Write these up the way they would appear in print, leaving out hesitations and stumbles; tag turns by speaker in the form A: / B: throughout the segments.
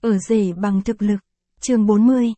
A: Ở rể bằng thực lực. Chương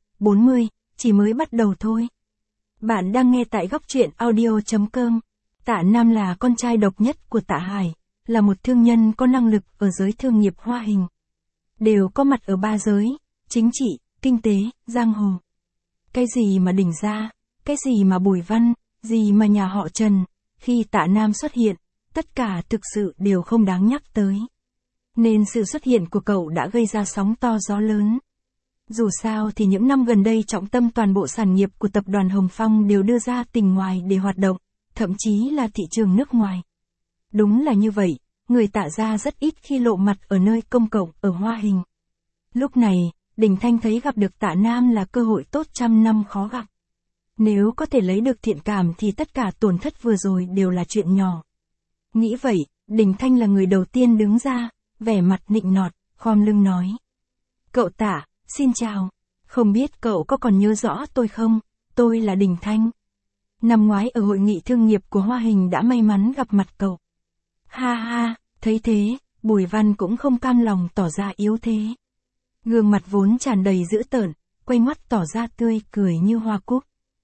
A: 40, chỉ mới bắt đầu thôi. Bạn đang nghe tại góc truyện audio.com. Tạ Nam là con trai độc nhất của Tạ Hải, là một thương nhân có năng lực ở giới thương nghiệp hoa hình. Đều có mặt ở ba giới, chính trị, kinh tế, giang hồ. Cái gì mà Đỉnh Gia, cái gì mà Bùi Văn, gì mà nhà họ Trần, khi Tạ Nam xuất hiện, tất cả thực sự đều không đáng nhắc tới. Nên sự xuất hiện của cậu đã gây ra sóng to gió lớn. Dù sao thì những năm gần đây trọng tâm toàn bộ sản nghiệp của tập đoàn Hồng Phong đều đưa ra tỉnh ngoài để hoạt động, thậm chí là thị trường nước ngoài. Đúng là như vậy, người Tạ gia rất ít khi lộ mặt ở nơi công cộng ở hoa hình. Lúc này, Đình Thanh thấy gặp được Tạ Nam là cơ hội tốt trăm năm khó gặp. Nếu có thể lấy được thiện cảm thì tất cả tổn thất vừa rồi đều là chuyện nhỏ. Nghĩ vậy, Đình Thanh là người đầu tiên đứng ra, vẻ mặt nịnh nọt, khom lưng nói. Cậu Tạ, xin chào. Không biết cậu có còn nhớ rõ tôi không? Tôi là Đình Thanh. Năm ngoái ở hội nghị thương nghiệp của Hoa Hình đã may mắn gặp mặt cậu. Ha ha, thấy thế, Bùi Văn cũng không cam lòng tỏ ra yếu thế. Gương mặt vốn tràn đầy dữ tợn, quay ngoắt tỏ ra tươi cười như hoa cúc.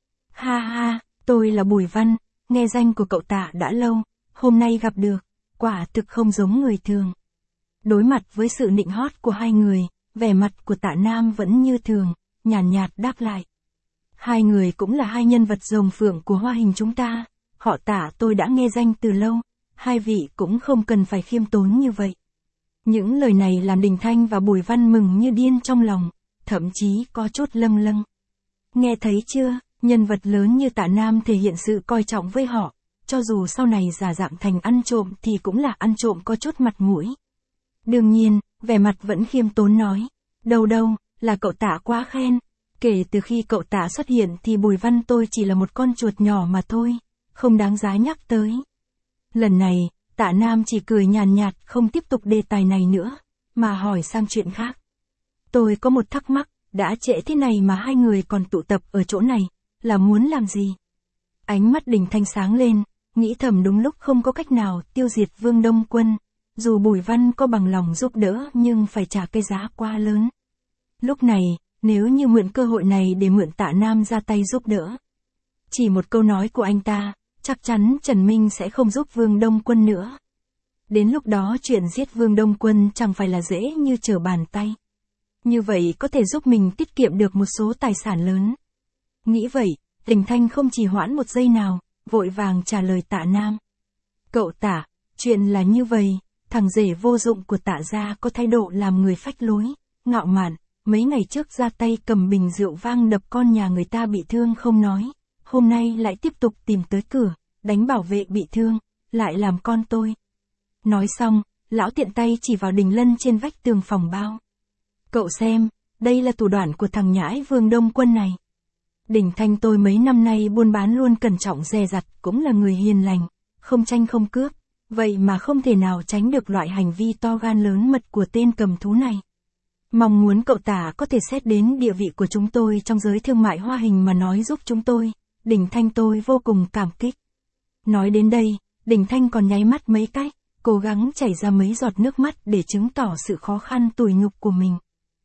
A: Ha ha, tôi là Bùi Văn, nghe danh của cậu Tạ đã lâu, hôm nay gặp được, quả thực không giống người thường. Đối mặt với sự nịnh hót của hai người, vẻ mặt của Tạ Nam vẫn như thường, nhàn nhạt đáp lại. Hai người cũng là hai nhân vật rồng phượng của hoa hình chúng ta, họ Tạ tôi đã nghe danh từ lâu, hai vị cũng không cần phải khiêm tốn như vậy. Những lời này làm Đình Thanh và Bùi Văn mừng như điên trong lòng, thậm chí có chút lâng lâng. Nghe thấy chưa, nhân vật lớn như Tạ Nam thể hiện sự coi trọng với họ, cho dù sau này giả dạng thành ăn trộm thì cũng là ăn trộm có chút mặt mũi. Đương nhiên, vẻ mặt vẫn khiêm tốn nói, đâu, là cậu Tạ quá khen, kể từ khi cậu Tạ xuất hiện thì Bùi Văn tôi chỉ là một con chuột nhỏ mà thôi, không đáng giá nhắc tới. Lần này, Tạ Nam chỉ cười nhàn nhạt không tiếp tục đề tài này nữa, mà hỏi sang chuyện khác. Tôi có một thắc mắc, đã trễ thế này mà hai người còn tụ tập ở chỗ này, là muốn làm gì? Ánh mắt Đình Thanh sáng lên, nghĩ thầm đúng lúc không có cách nào tiêu diệt Vương Đông Quân, dù Bùi Văn có bằng lòng giúp đỡ nhưng phải trả cái giá quá lớn. Lúc này, nếu như mượn cơ hội này để mượn Tạ Nam ra tay giúp đỡ. Chỉ một câu nói của anh ta, chắc chắn Trần Minh sẽ không giúp Vương Đông Quân nữa. Đến lúc đó chuyện giết Vương Đông Quân chẳng phải là dễ như trở bàn tay. Như vậy có thể giúp mình tiết kiệm được một số tài sản lớn. Nghĩ vậy, Đình Thanh không trì hoãn một giây nào, vội vàng trả lời Tạ Nam. Cậu Tạ, chuyện là như vậy, thằng rể vô dụng của Tạ gia có thái độ làm người phách lối, ngạo mạn, mấy ngày trước ra tay cầm bình rượu vang đập con nhà người ta bị thương không nói, hôm nay lại tiếp tục tìm tới cửa, đánh bảo vệ bị thương, lại làm con tôi. Nói xong, lão tiện tay chỉ vào Đình Lân trên vách tường phòng bao. Cậu xem, đây là thủ đoạn của thằng nhãi Vương Đông Quân này. Đình Thanh tôi mấy năm nay buôn bán luôn cẩn trọng dè dặt, cũng là người hiền lành, không tranh không cướp, vậy mà không thể nào tránh được loại hành vi to gan lớn mật của tên cầm thú này. Mong muốn cậu Tạ có thể xét đến địa vị của chúng tôi trong giới thương mại hoa hình mà nói giúp chúng tôi, Đình Thanh tôi vô cùng cảm kích. Nói đến đây, Đình Thanh còn nháy mắt mấy cái, cố gắng chảy ra mấy giọt nước mắt để chứng tỏ sự khó khăn tủi nhục của mình.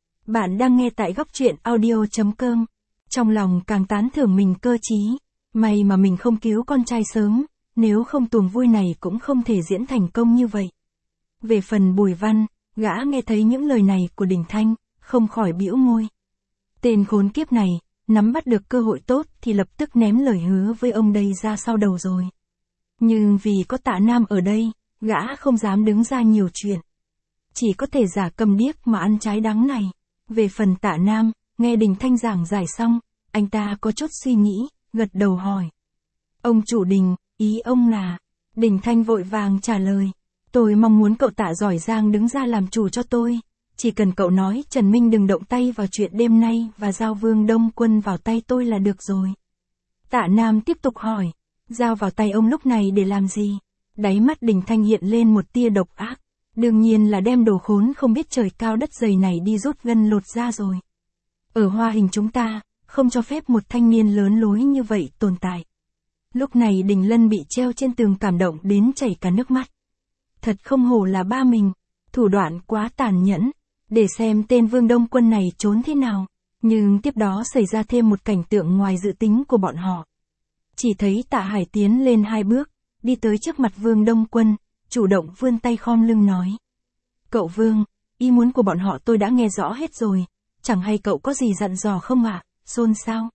A: Bạn đang nghe tại góc truyện audio.com. Trong lòng càng tán thưởng mình cơ trí, may mà mình không cứu con trai sớm, nếu không tuồng vui này cũng không thể diễn thành công như vậy. Về phần Bùi Văn, gã nghe thấy những lời này của Đình Thanh, không khỏi bĩu môi. Tên khốn kiếp này, nắm bắt được cơ hội tốt thì lập tức ném lời hứa với ông đây ra sau đầu rồi. Nhưng vì có Tạ Nam ở đây, gã không dám đứng ra nhiều chuyện. Chỉ có thể giả câm điếc mà ăn trái đắng này. Về phần Tạ Nam, nghe Đình Thanh giảng giải xong, anh ta có chút suy nghĩ, gật đầu hỏi. Ông chủ Đình, ý ông là... Đình Thanh vội vàng trả lời. Tôi mong muốn cậu Tạ giỏi giang đứng ra làm chủ cho tôi. Chỉ cần cậu nói Trần Minh đừng động tay vào chuyện đêm nay và giao Vương Đông Quân vào tay tôi là được rồi. Tạ Nam tiếp tục hỏi. Giao vào tay ông lúc này để làm gì? Đáy mắt Đình Thanh hiện lên một tia độc ác. Đương nhiên là đem đồ khốn không biết trời cao đất dày này đi rút gân lột da rồi. Ở hoa hình chúng ta, không cho phép một thanh niên lớn lối như vậy tồn tại. Lúc này Đình Lân bị treo trên tường cảm động đến chảy cả nước mắt. Thật không hổ là ba mình, thủ đoạn quá tàn nhẫn, để xem tên Vương Đông Quân này trốn thế nào. Nhưng tiếp đó xảy ra thêm một cảnh tượng ngoài dự tính của bọn họ. Chỉ thấy Tạ Hải tiến lên 2 bước, đi tới trước mặt Vương Đông Quân, chủ động vươn tay khom lưng nói. Cậu Vương, ý muốn của bọn họ tôi đã nghe rõ hết rồi, chẳng hay cậu có gì dặn dò không ạ? Xôn xao.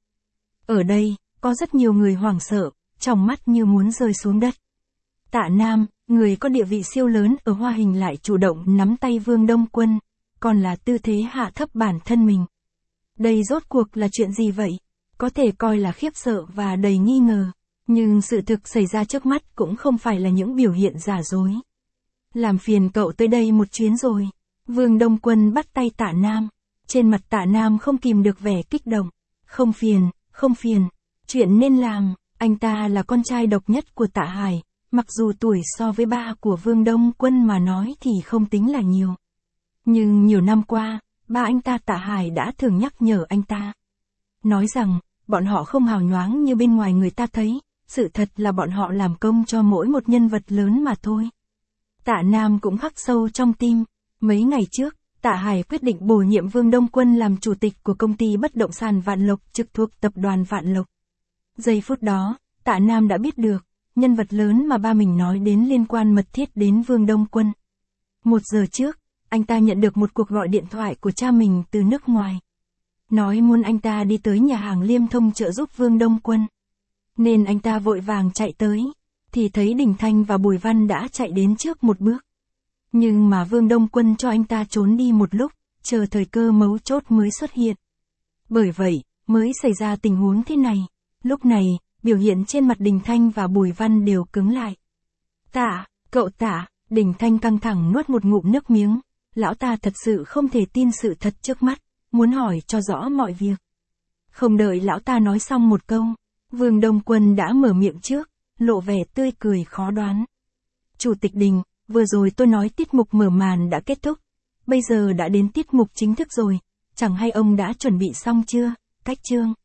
A: Ở đây, có rất nhiều người hoảng sợ, trong mắt như muốn rơi xuống đất. Tạ Nam, người có địa vị siêu lớn ở Hoa Hình lại chủ động nắm tay Vương Đông Quân, còn là tư thế hạ thấp bản thân mình. Đây rốt cuộc là chuyện gì vậy? Có thể coi là khiếp sợ và đầy nghi ngờ, nhưng sự thực xảy ra trước mắt cũng không phải là những biểu hiện giả dối. Làm phiền cậu tới đây một chuyến rồi. Vương Đông Quân bắt tay Tạ Nam. Trên mặt Tạ Nam không kìm được vẻ kích động. Không phiền. Chuyện nên làm, anh ta là con trai độc nhất của Tạ Hải, mặc dù tuổi so với ba của Vương Đông Quân mà nói thì không tính là nhiều. Nhưng nhiều năm qua, ba anh ta Tạ Hải đã thường nhắc nhở anh ta. Nói rằng, bọn họ không hào nhoáng như bên ngoài người ta thấy, sự thật là bọn họ làm công cho mỗi một nhân vật lớn mà thôi. Tạ Nam cũng khắc sâu trong tim. Mấy ngày trước, Tạ Hải quyết định bổ nhiệm Vương Đông Quân làm chủ tịch của công ty bất động sản Vạn Lộc trực thuộc tập đoàn Vạn Lộc. Giây phút đó, Tạ Nam đã biết được, nhân vật lớn mà ba mình nói đến liên quan mật thiết đến Vương Đông Quân. 1 giờ trước, anh ta nhận được một cuộc gọi điện thoại của cha mình từ nước ngoài. Nói muốn anh ta đi tới nhà hàng Liêm Thông trợ giúp Vương Đông Quân. Nên anh ta vội vàng chạy tới, thì thấy Đình Thanh và Bùi Văn đã chạy đến trước một bước. Nhưng mà Vương Đông Quân cho anh ta trốn đi một lúc, chờ thời cơ mấu chốt mới xuất hiện. Bởi vậy, mới xảy ra tình huống thế này. Lúc này, biểu hiện trên mặt Đình Thanh và Bùi Văn đều cứng lại. Tạ, cậu Tạ, Đình Thanh căng thẳng nuốt một ngụm nước miếng. Lão ta thật sự không thể tin sự thật trước mắt, muốn hỏi cho rõ mọi việc. Không đợi lão ta nói xong một câu, Vương Đông Quân đã mở miệng trước, lộ vẻ tươi cười khó đoán. Chủ tịch Đình, vừa rồi tôi nói tiết mục mở màn đã kết thúc, bây giờ đã đến tiết mục chính thức rồi, chẳng hay ông đã chuẩn bị xong chưa? Cách chương.